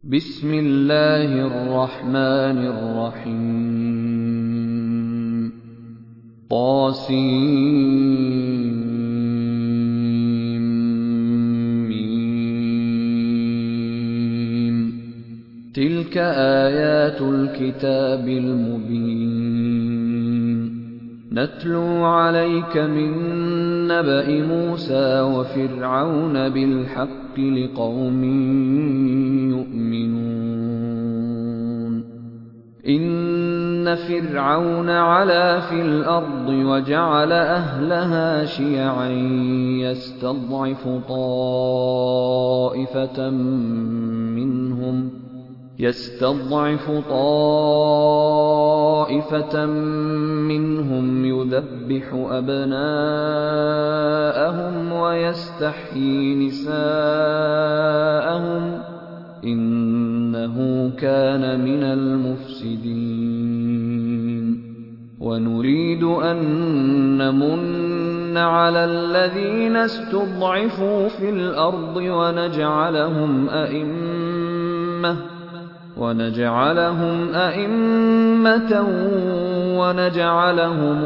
بسم الله الرحمن الرحيم طاسيم تلك آيات الكتاب المبين نتلو عليك من نبأ موسى وفرعون بالحق لقوم يؤمنون إن فرعون علا في الأرض وجعل أهلها شيعا يستضعف طائفة منهم يذبح أبناءهم ويستحيي نساءهم إنه كان من المفسدين ونريد أن نمن على الذين استضعفوا في الأرض ونجعلهم أئمة ونجعلهم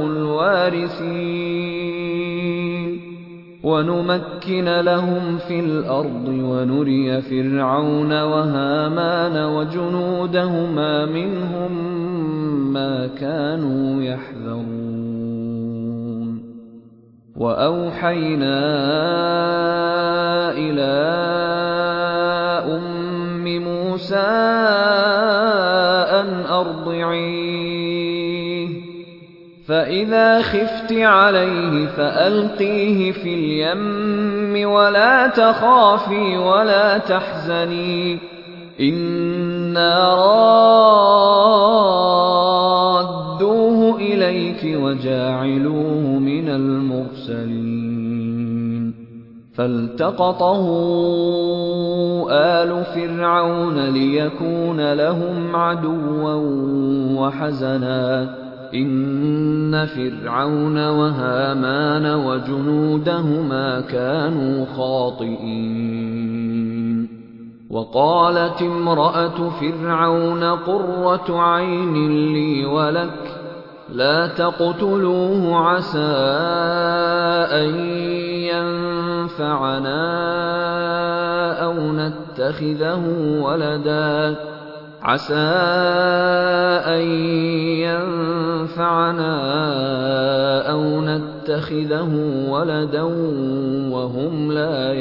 الوارثين ونمكن لهم في الأرض ونري فرعون وهامان وجنودهما منهم ما كانوا يحذرون وأوحينا إلى موسى أن أرضعيه فإذا خفت عليه فألقيه في اليم ولا تخافي ولا تحزني إنا رادوه إليك وجاعلوه من المرسلين فالتقطه آل فرعون ليكون لهم عدوا وحزنا إن فرعون وهامان وجنودهما كانوا خاطئين وقالت امرأة فرعون قرة عين لي ولك لا تقتلوه عسى أن ينفعنا أو نتخذه ولدا وهم لا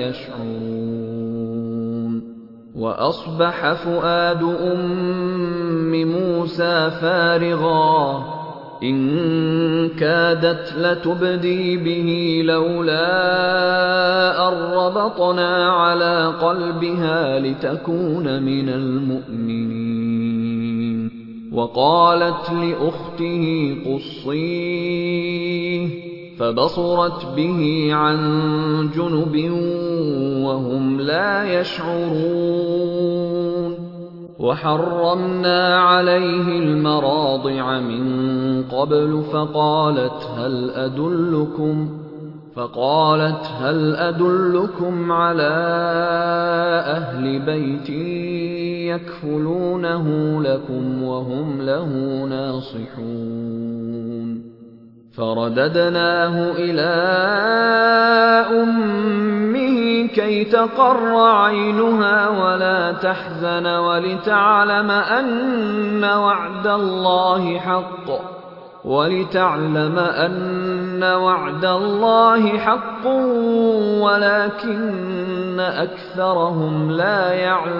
يشعرون وأصبح فؤاد أم موسى فارغا إن كادت لتبدي به لولا أن ربطنا على قلبها لتكون من المؤمنين وقالت لأخته قصيه فبصرت به عن جنب وهم لا يشعرون وحرمنا عليه المراضع من قبل فقالت هل أدلكم على أهل بيت يكفلونه لكم وهم له ناصحون فرددناه إلى أمه كي تقر عينها ولا تحزن ولتعلم أن وعد الله حق ولكن أكثرهم لا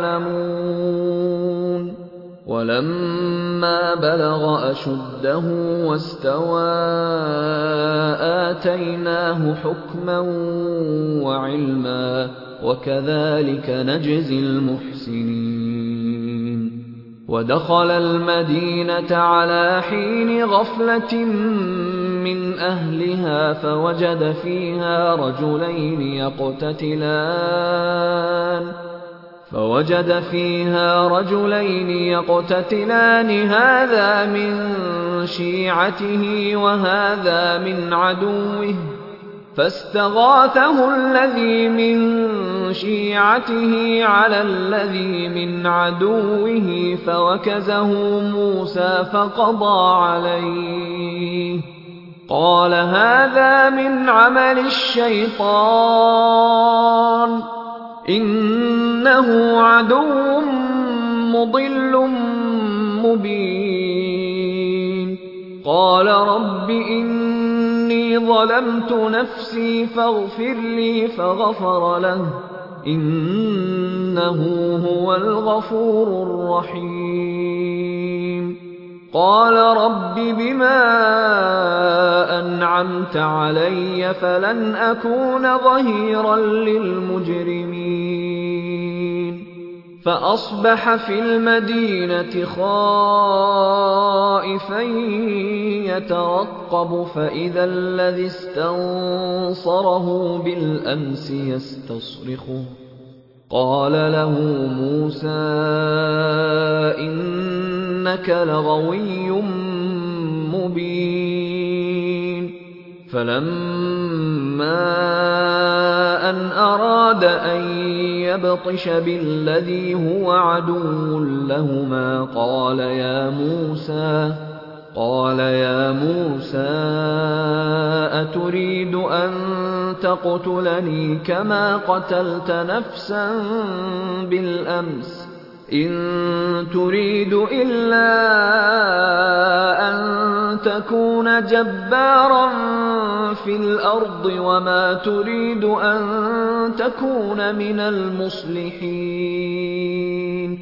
يعلمون ولما بلغ أشده واستوى آتيناه حكما وعلما وكذلك نجزي المحسنين ودخل المدينة على حين غفلة من أهلها فوجد فيها رجلين يقتتلان هذا من شيعته وهذا من عدوه فاستغاثه الذي من شيعته على الذي من عدوه فوكزه موسى فقضى عليه قال هذا من عمل الشيطان إنه عدو مضل مبين قال رب إني ظلمت نفسي فاغفر لي فغفر له إنه هو الغفور الرحيم قال رب بما أنعمت علي فلن أكون ظهيرا للمجرمين فأصبح في المدينة خائفا يترقب فإذا الذي استنصره بالأمس يستصرخه قال له موسى إنك لغوي مبين فلما أن أراد أن يبطش بالذي هو عدو لهما قال يا موسى أتريد أن تقتلني كما قتلت نفسا بالأمس إن تريد إلا أن تكون جبارا في الأرض وما تريد أن تكون من المصلحين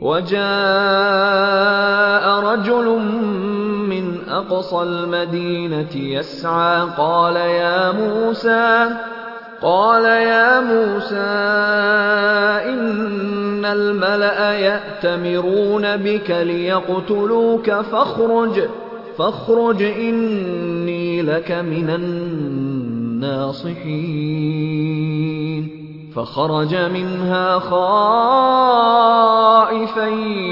وجاء رجل من أقصى المدينة يسعى قال يا موسى إن الملأ يأتمرون بك ليقتلوك فاخرج إني لك من الناصحين فخرج منها خائفا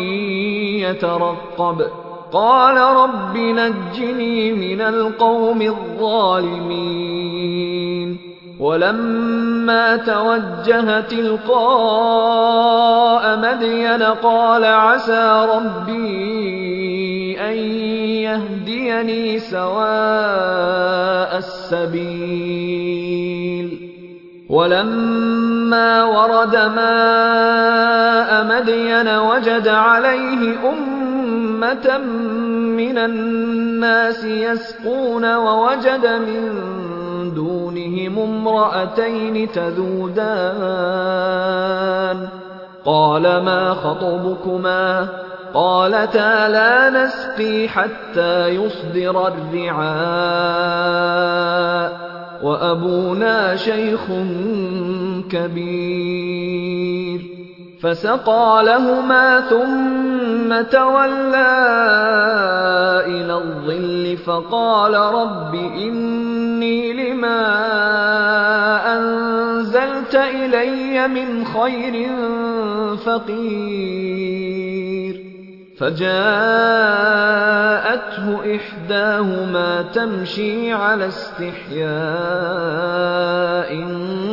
يترقب قال رب نجني من القوم الظالمين ولما توجه تلقاء مدين قال عسى ربي أن يهديني سواء السبيل ولما ورد ماء مدين وجد عليه أمة من الناس يسقون ووجد من دونهم امرأتين تذودان قال ما خطبكما قالتا لا نسقي حتى يصدر الرعاء وأبونا شيخ كبير فسقى لهما ثم تولى إلى الظل فقال رب إني لما أنزلت إلي من خير فقير فجاءته إحداهما تمشي على استحياء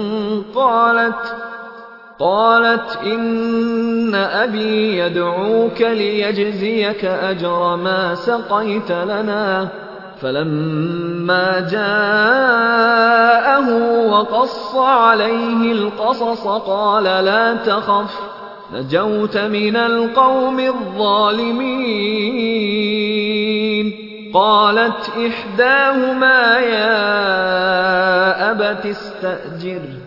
قالت إن أبي يدعوك ليجزيك أجر ما سقيت لنا فلما جاءه وقص عليه القصص قال لا تخف نجوت من القوم الظالمين قالت إحداهما يا أبت استأجره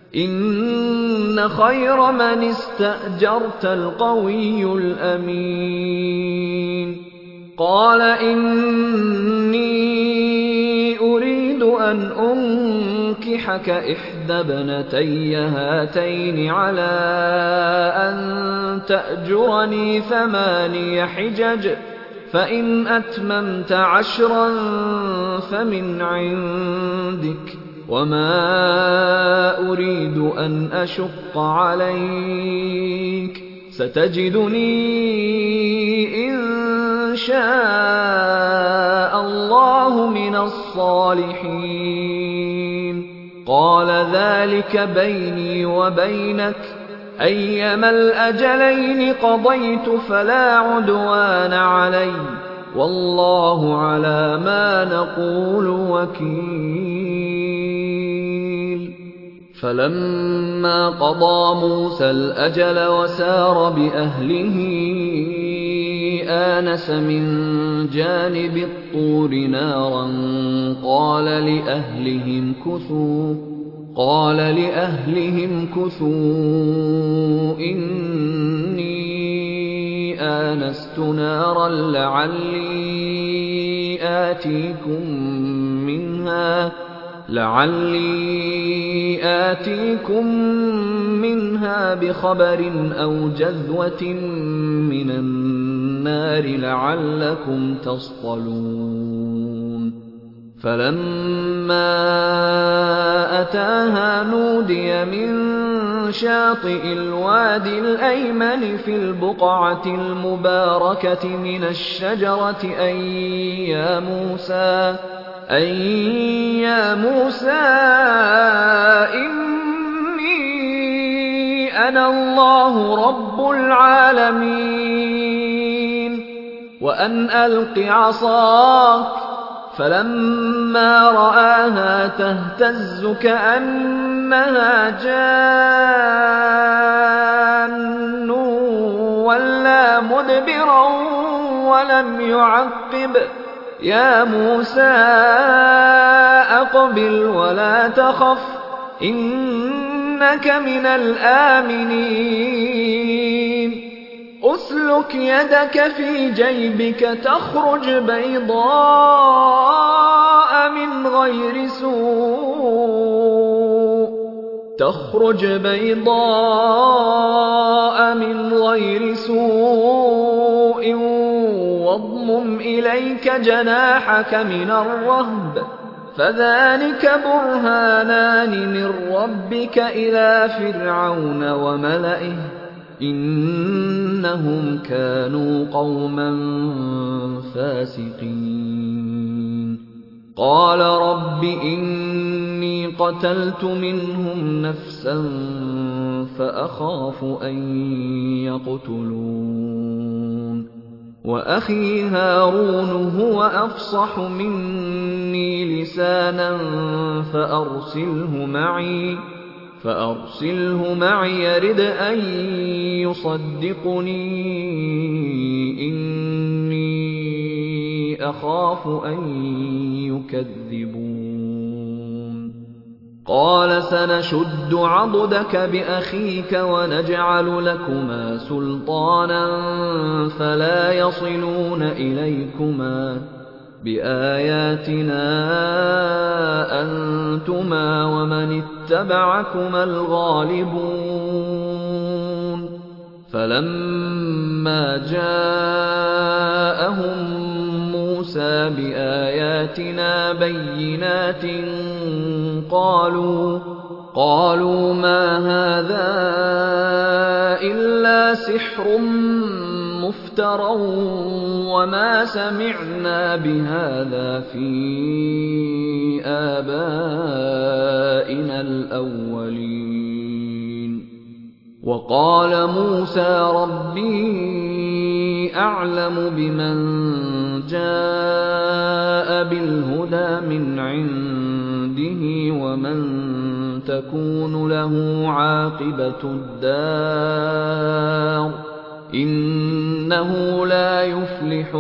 إن خير من استأجرت القوي الأمين قال إني أريد أن أنكحك إحدى ابنتي هاتين على أن تأجرني 8 حجج فإن أتممت 10 فمن عندك وما أريد أن أشق عليك ستجدني إن شاء الله من الصالحين قال ذلك بيني وبينك أيما الأجلين قضيت فلا عدوان علي والله على ما نقول وكيل. فلما قضى موسى الأجل وسار بأهله آنس من جانب الطور نارا قال لأهلهم كثوا إني آنست نارا لعلي آتيكم منها بخبر أو جذوة من النار لعلكم تصطلون. فلما أتاها نودي من شاطئ الوادي الأيمن في البقعة المباركة من الشجرة أن يا موسى إني أنا الله رب العالمين وأن ألق عصاك. فلما رآها تهتز كأنها جان ولا مدبرا ولم يعقب يا موسى أقبل ولا تخف إنك من الآمنين. أسلك يدك في جيبك تخرج بيضاء من غير سوء واضمم إليك جناحك من الرهب فذلك برهانان من ربك إلى فرعون وملئه إنهم كانوا قوما فاسقين. قال رب إني قتلت منهم نفسا فأخاف أن يقتلون وأخي هارون هو أفصح مني لسانا فأرسله معي يرد أن يصدقني إني أخاف أن يكذبون. قال سنشد عضدك بأخيك ونجعل لكما سلطانا فلا يصلون إليكما بآياتنا أنتما ومن اتبعكما الغالبون. فلما جاءهم موسى بآياتنا بينات قالوا ما هذا إلا سحر مفترى وما سمعنا بهذا في آبائنا الأولين. وقال موسى ربي أعلم بمن جاء بالهدى من عنده ومن تكون له عاقبة الدار إنه لا يفلح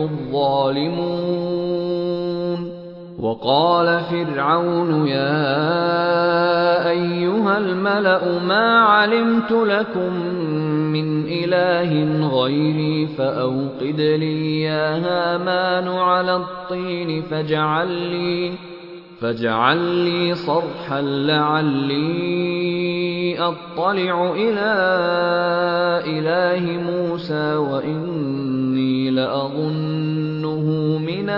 الظالمون. وقال فرعون يا أيها الملأ ما علمت لكم من إله غيري فأوقد لي يا هامان على الطين فاجعل لي صرحا لعلي أطلع إلى إله موسى وإني لأظنه من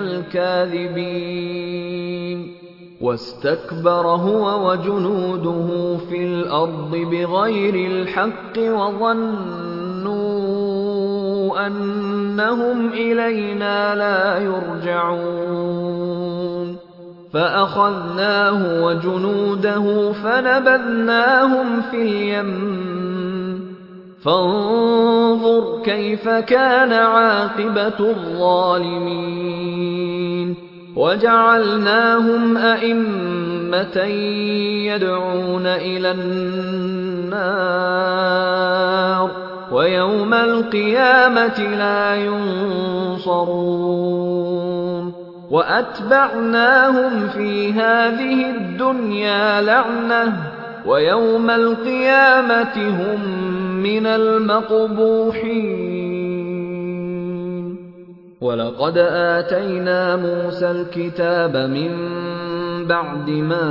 الكاذبين. واستكبر هو وجنوده في الأرض بغير الحق وظنوا أنهم إلينا لا يرجعون. فأخذناه وجنوده فنبذناهم في اليم فانظر كيف كان عاقبة الظالمين وجعلناهم أئمة يدعون إلى النار ويوم القيامة لا ينصرون وأتبعناهم في هذه الدنيا لعنة ويوم القيامة هم من المقبوحين ولقد آتينا موسى الكتاب من بعد ما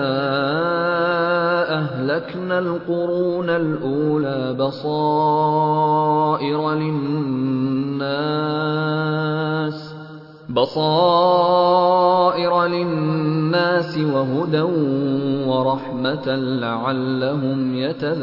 أهلكنا القرون الأولى بصائر للناس وهدى ورحمة لعلهم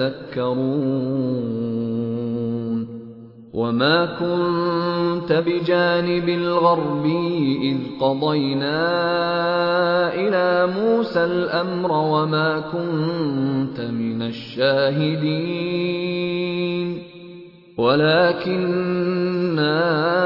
يتذكرون وما كنت بجانب الغربي إذ قضينا إلى موسى الأمر وما كنت من الشاهدين ولكننا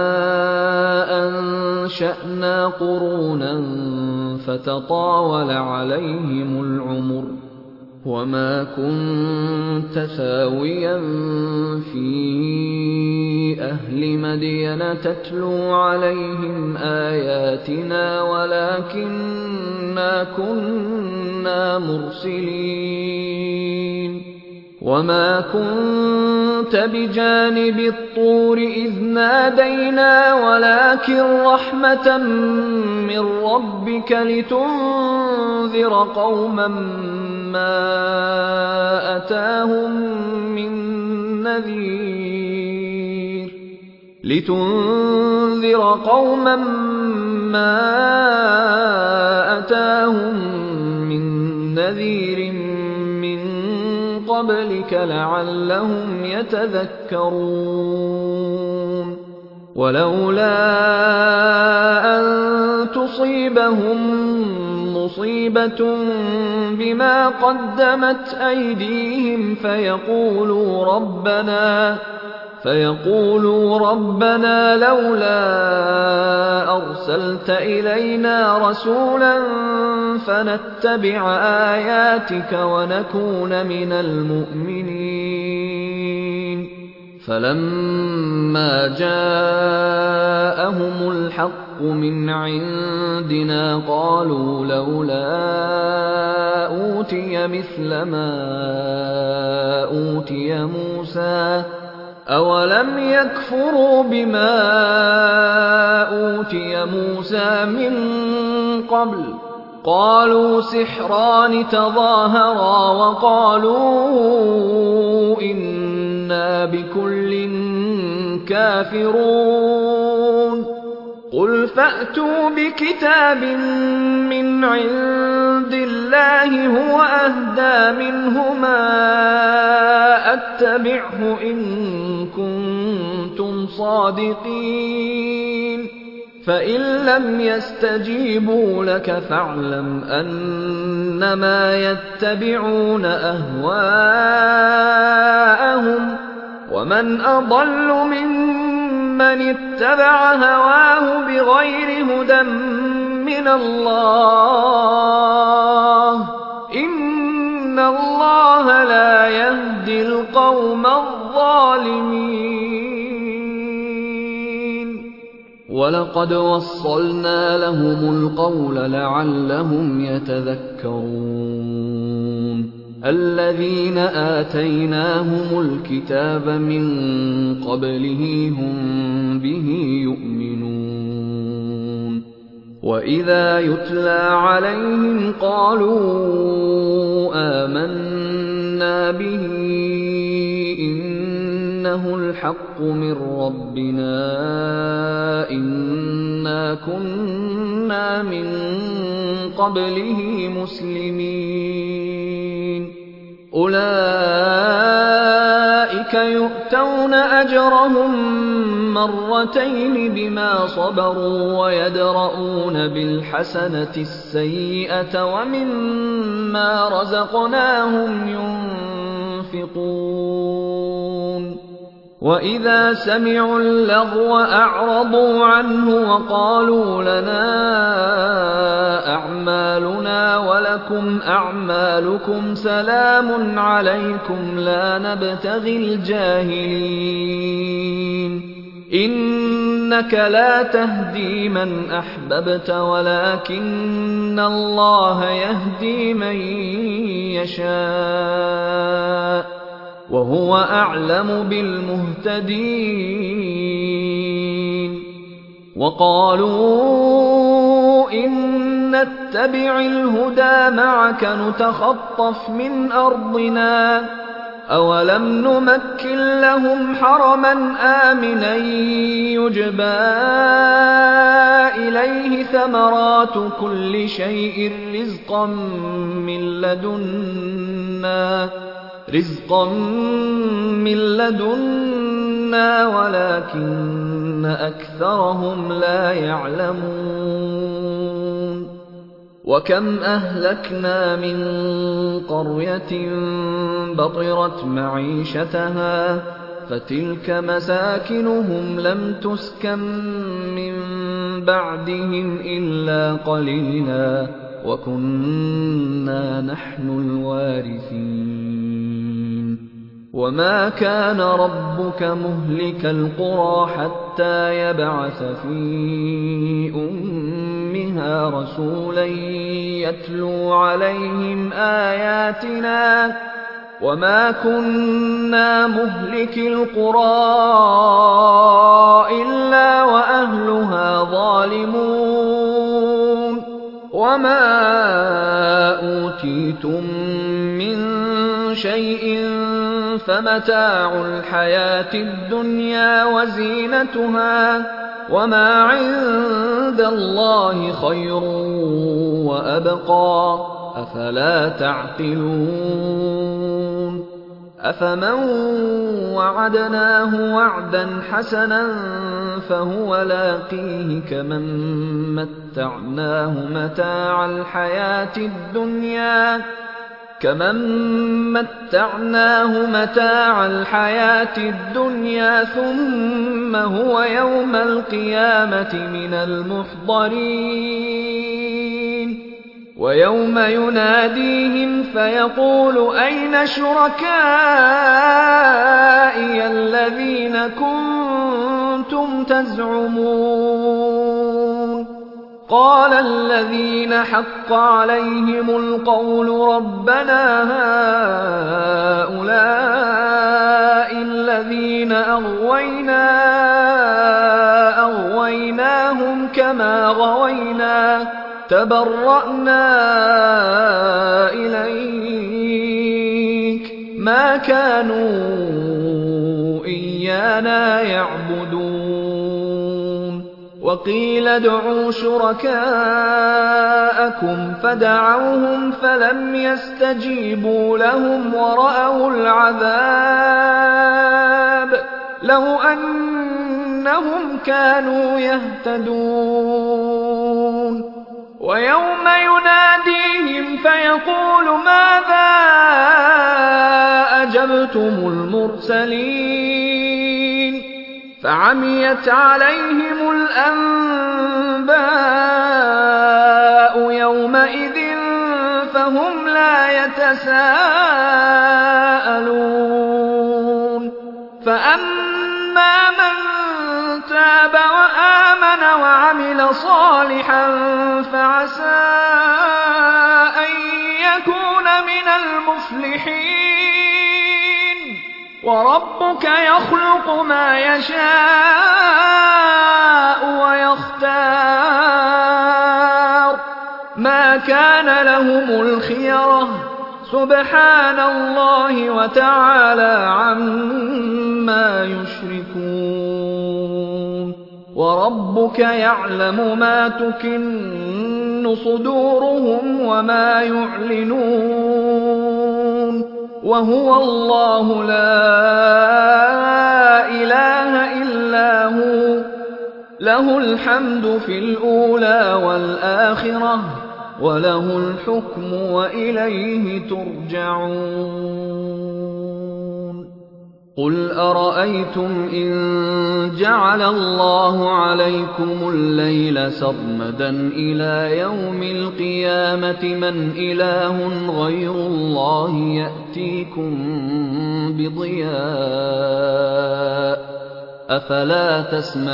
أنشأنا قرونا فتطاول عليهم العمر وما كنت ثاويا في أهل مدين تتلو عليهم آياتنا ولكننا كنا مرسلين وما كنت بجانب الطور إذ نادينا ولكن رحمة من ربك لتنذر قوما ما أتاهم من نذير من قبلك لعلهم يتذكرون ولولا أن تصيبهم مصيبة بما قدمت أيديهم فيقولوا ربنا لولا أرسلت إلينا رسولا فنتبع آياتك ونكون من المؤمنين فلما جاءهم الحق من عندنا قالوا لولا أوتي مثل ما أوتي موسى أولم يكفروا بما أوتي موسى من قبل قالوا سحران تظاهرا وقالوا إنا بكل كافرون قل فأتوا بكتاب من عند الله هو أهدى منهما أتبعه إن كنتم صادقين فإن لم يستجيبوا لك فاعلم أنما يتبعون أهواءهم ومن أضل ممن اتبع هواه بغير هدى من الله إن الله لا يهدي القوم الظالمين ولقد وصلنا لهم القول لعلهم يتذكرون الذين آتيناهم الكتاب من قبله هم به يؤمنون وإذا يتلى عليهم قالوا آمنا به إنه الحق من ربنا إنا كنا من قبله مسلمين أولئك أولئك يؤتون أجرهم مرتين بما صبروا ويدرؤون بالحسنة السيئة ومما رزقناهم ينفقون وإذا سمعوا اللغو أعرضوا عنه وقالوا لنا أعمالنا ولكم أعمالكم سلام عليكم لا نبتغي الجاهلين إنك لا تهدي من أحببت ولكن الله يهدي من يشاء وهو أعلم بالمهتدين وقالوا إن نتبع الهدى معك نتخطف من أرضنا أولم نمكن لهم حرما آمنا يجبى إليه ثمرات كل شيء رزقا من لدنا ولكن أكثرهم لا يعلمون وكم أهلكنا من قرية بطرت معيشتها فتلك مساكنهم لم تسكن من بعدهم إلا قليلا وكنا نحن الوارثين وما كان ربك مهلك القرى حتى يبعث في أمها رسولا يتلو عليهم آياتنا وما كنا مهلك القرى إلا وأهلها ظالمون وما أوتيتم من شيء فمتاع الحياة الدنيا وزينتها وما عند الله خير وأبقى أفلا تعقلون أفمن وعدناه وعدا حسنا فهو لاقيه كمن متعناه متاع الحياة الدنيا ثم هو يوم القيامة من المحضرين ويوم يناديهم فيقول أين شركائي الذين كنتم تزعمون قال الذين حق عليهم القول ربنا هؤلاء الذين أغويناهم كما غوينا تبرأنا إليك ما كانوا إيانا يعبدون وقيل ادعوا شركاءكم فدعوهم فلم يستجيبوا لهم ورأوا العذاب لو أنهم كانوا يهتدون ويوم يناديهم فيقول ماذا أجبتم المرسلين فعميت عليهم الأنباء يومئذ فهم لا يتساءلون فأما من تاب وآمن وعمل صالحا فعسى أن يكون من المفلحين وربك يخلق ما يشاء ويختار ما كان لهم الخيرة سبحان الله وتعالى عما يشركون وربك يعلم ما تكن صدورهم وما يعلنون وهو الله لا إله إلا هو، له الحمد في الأولى والآخرة، وله الحكم وإليه ترجعون. قل أرأيتم إن جعل الله عليكم الليل سرمدا إلى يوم القيامة من إله غير الله يأتيكم بضياء أفلا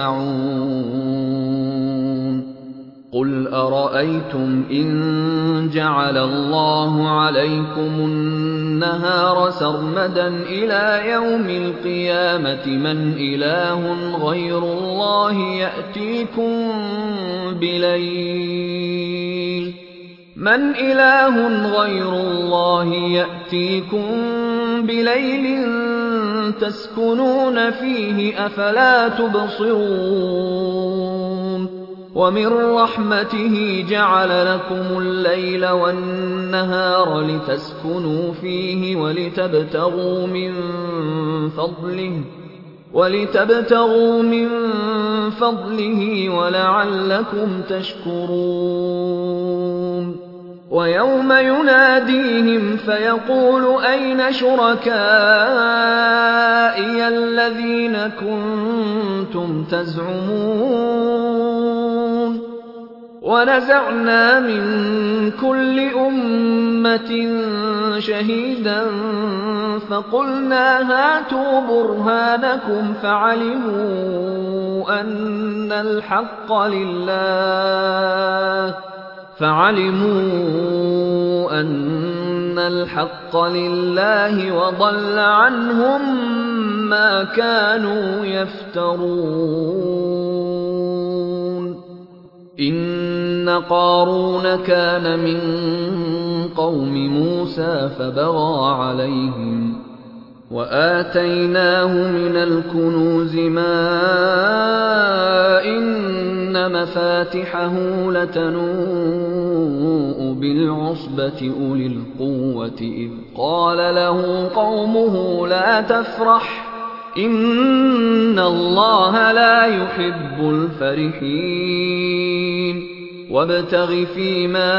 تسمعون. قل أرأيتم إن جعل الله عليكم النهار سرمدا إلى يوم القيامة من إله غير الله يأتيكم بليل تسكنون فيه أفلا تبصرون. ومن رحمته جعل لكم الليل والنهار لتسكنوا فيه ولتبتغوا من فضله ولعلكم تشكرون. ويوم يناديهم فيقول أين شركائي الذين كنتم تزعمون. ونزعنا من كل أمة شهيدا فقلنا هاتوا برهانكم فعلموا أن الحق لله وضل عنهم ما كانوا يفترون. إن قارون كان من قوم موسى فبغى عليهم وآتيناه من الكنوز ما إن مفاتحه لتنوء بالعصبة أولي القوة إذ قال له قومه لا تفرح إن الله لا يحب الفرحين. وابتغ فيما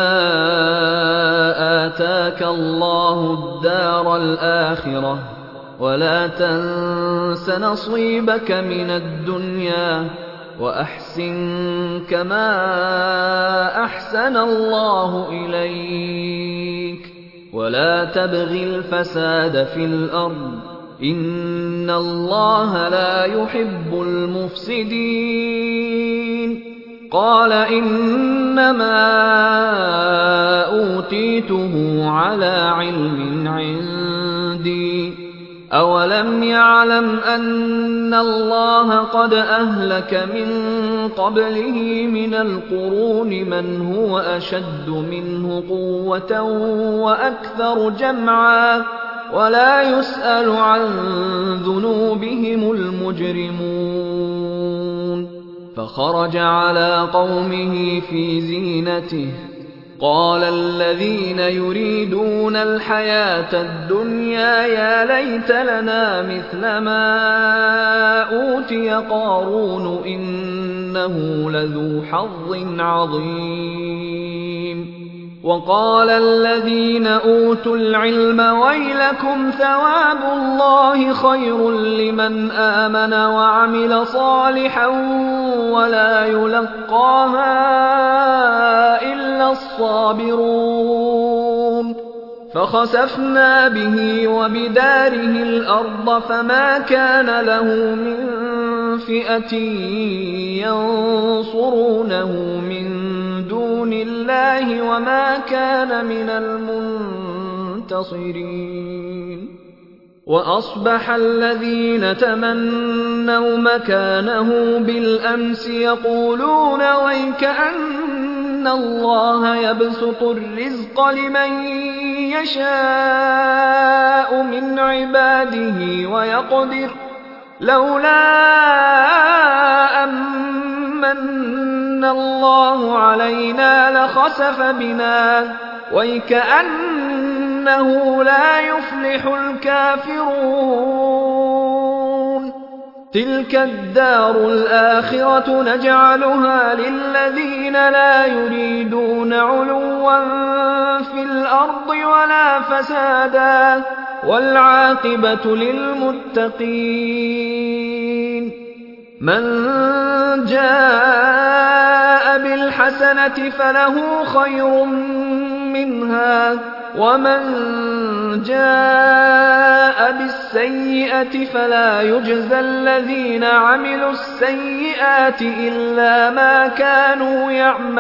آتاك الله الدار الآخرة ولا تنس نصيبك من الدنيا وأحسن كما أحسن الله إليك ولا تبغ الفساد في الأرض إن الله لا يحب المفسدين. قال إنما أوتيته على علم عندي أولم يعلم أن الله قد أهلك من قبله من القرون من هو أشد منه قوة وأكثر جمعا ولا يسأل عن ذنوبهم المجرمون. فخرج على قومه في زينته قال الذين يريدون الحياة الدنيا يا ليت لنا مثل ما أوتي قارون إنه لذو حظ عظيم. وقال الذين أوتوا العلم ويلكم ثواب الله خير لمن آمن وعمل صالحا ولا يلقاها إلا الصابرون. فخسفنا به وبداره الأرض فما كان له من فئة ينصرونه من دون الله وما كان من المنتصرين. وأصبح الذين تمنوا مكانه بالأمس يقولون ويكأن الله يبسط الرزق لمن يشاء من عباده ويقدر لولا أمن الله علينا لخسف بنا ويكأنه إنه لا يفلح الكافرون تلك الدار الآخرة نجعلها للذين لا يريدون علوا في الأرض ولا فسادا والعاقبة للمتقين من جاء بالحسنة فله خير منها ومن جاء بالسيئة فلا يجزى الذين عملوا السيئات إلا ما كانوا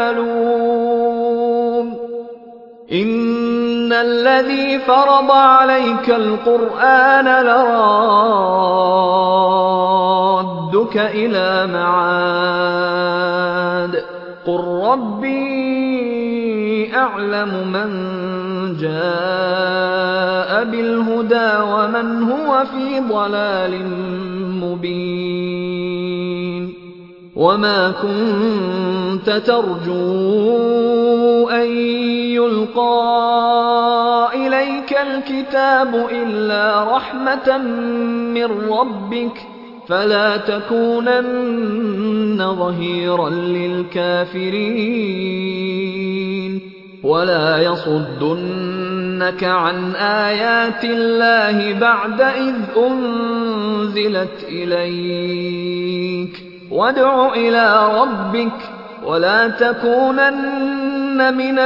يعملون إن الذي فرض عليك القرآن لرادك إلى معاد قل ربي أعلم من جاء بالهدى ومن هو في ضلال مبين وما كنت ترجو أن يلقى إليك الكتاب إلا رحمة من ربك فلا تكونن ظهيرا للكافرين ولا يصدنك عن آيات الله بعد إذ أنزلت إليك وادع إلى ربك ولا تكونن من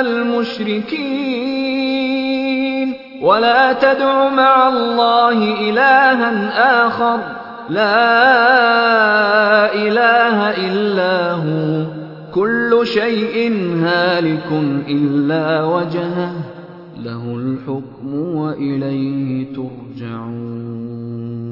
المشركين ولا تدع مع الله إلها آخر لا إله إلا هو كل شيء هالك إلا وجهه له الحكم وإليه ترجعون